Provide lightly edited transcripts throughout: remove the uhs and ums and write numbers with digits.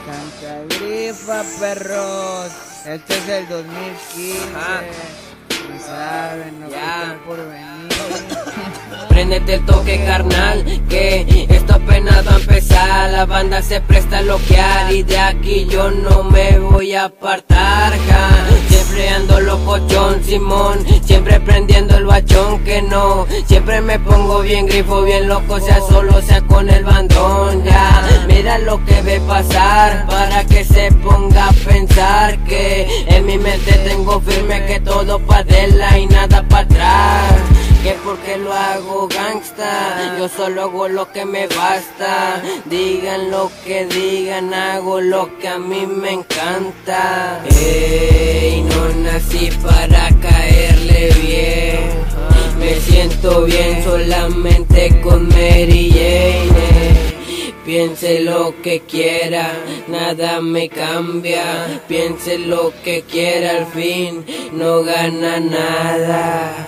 Santa Grifa, perros. Este es el 2015. No saben, no están por venir. Préndete el toque, carnal, que esto apenas va a empezar. La banda se presta a loquear y de aquí yo no me voy a apartar, Siempre ando locochón, Simón, siempre prendiendo el bachón, que no. Siempre me pongo bien grifo, bien loco, sea solo, sea con el bandón, Mira lo que ve pasar, para que se ponga a pensar que en mi mente tengo firme que todo pa' adelante y nada pa' atrás. Que porque lo hago gangsta, yo solo hago lo que me basta. Digan lo que digan, hago lo que a mí me encanta. Ey, no nací para caerle bien. Me siento bien solamente con Mary Jane. Piense lo que quiera, nada me cambia. Piense lo que quiera, al fin no gana nada.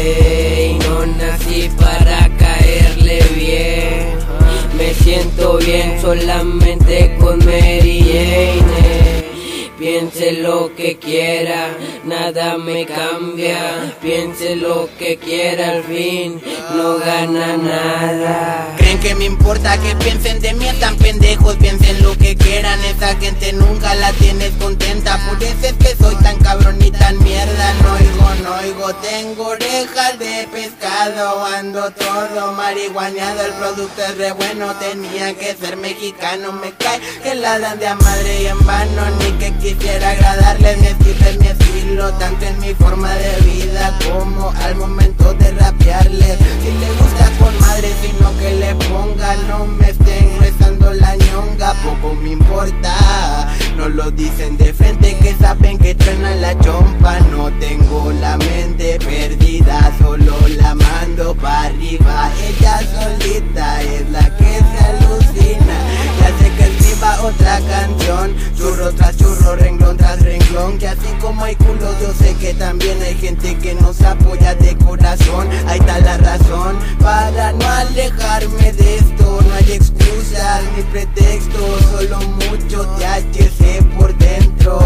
Ey, no nací para caerle bien. Me siento bien solamente con Mary Jane. Piense lo que quiera, nada me cambia. Piense lo que quiera, al fin no gana nada. ¿Creen que me importa que piensen de mí? Están pendejos, piensen lo que quieran. Esa gente nunca la tienes contenta. Por eso es que soy tan cabrón y tan mierda. No oigo, tengo orejas de pescado. Ando todo marihuaneado, el producto es re bueno. Tenía que ser mexicano, me cae que la dan de a madre y en vano. Ni que quisiera agradarles, mi estilo, tanto en mi forma de vida como al momento de rapearles. Si le gusta con madre, sino que le ponga, no me estén rezando la ñonga, poco me importa. No lo dicen de frente, que saben que truena la chompa. No tengo la mente perdida, solo la mando para arriba. Ella solita es la que se alucina. Ya sé que escriba otra canción, churro tras churro, renglón tras renglón. Que así como hay culos, yo sé que también hay gente que nos apoya de corazón. Ahí está la razón para no alejarme de esto. No hay excusas ni pretextos, solo mucho THC por dentro.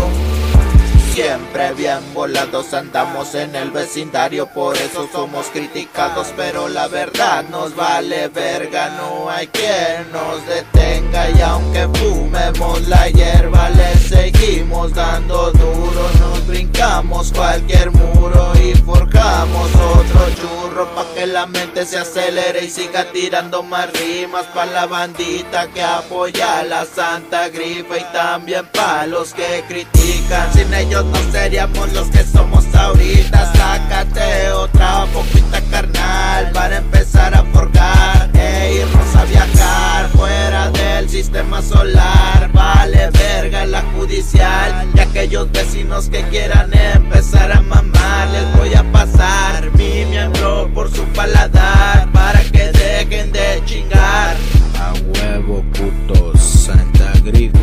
Siempre bien volados andamos en el vecindario, por eso somos criticados, pero la verdad nos vale verga, no hay quien nos detenga. Y aunque fumemos la hierba, le seguimos dando duro, nos brincamos cualquier muro y forjamos otro churro, pa' que la mente se acelere y siga tirando más rimas, pa' la bandita que apoya a la Santa Grifa y también pa' los que critican. Sin ellos no seríamos los que somos ahorita. Sácate otra poquita, carnal, para empezar a forjar e irnos a viajar fuera del sistema solar. Vale verga la judicial y aquellos vecinos que quieran empezar a mamar, les voy a pasar mi miembro por su paladar para que dejen de chingar. A huevo, putos, Santa Grifa.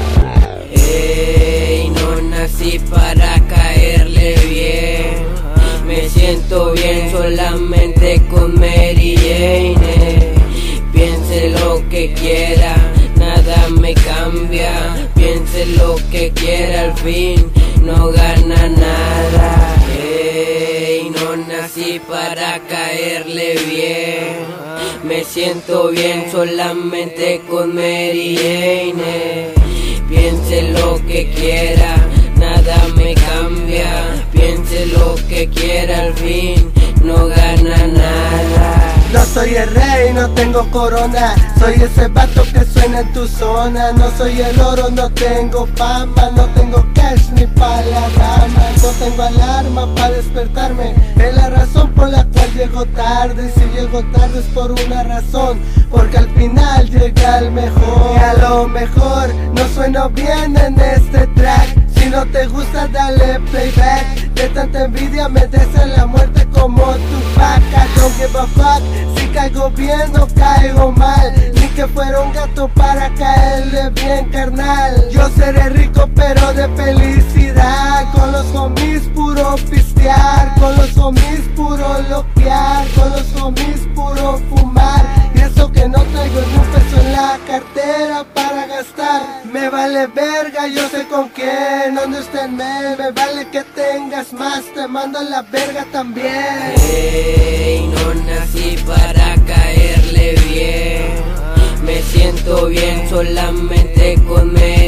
Ey, no nací para caerle bien. Me siento bien solamente con Mary Jane. Piense lo que quiera, nada me cambia. Piense lo que quiera, al fin no gana nada. Ey, no nací para caerle bien. Me siento bien solamente con Mary Jane. Piense lo que quiera, nada me cambia. Piense lo que quiera, al fin no gana nada. No soy el rey, no tengo corona, soy ese vato que suena en tu zona. No soy el oro, no tengo fama, no tengo cash ni pa' la rama. No tengo alarma pa' despertarme, es la razón por la cual llego tarde. Y si llego tarde es por una razón, porque al final llega el mejor. Y a lo mejor no sueno bien en este track, si no te gusta dale playback. De tanta envidia me desean la muerte como Tupac. I don't give a fuck si caigo bien o caigo mal, ni que fuera un gato para caerle bien, carnal. Yo seré rico pero de felicidad, con los homies puro pistear, con los homies puro loquear, con los homies puro fumar. Y eso que no traigo ni un peso en la cartera para gastar. estar. Me vale verga, yo sé con quién, donde estén, me vale que tengas más, te mando a la verga también. Ey, no nací para caerle bien, me siento bien solamente con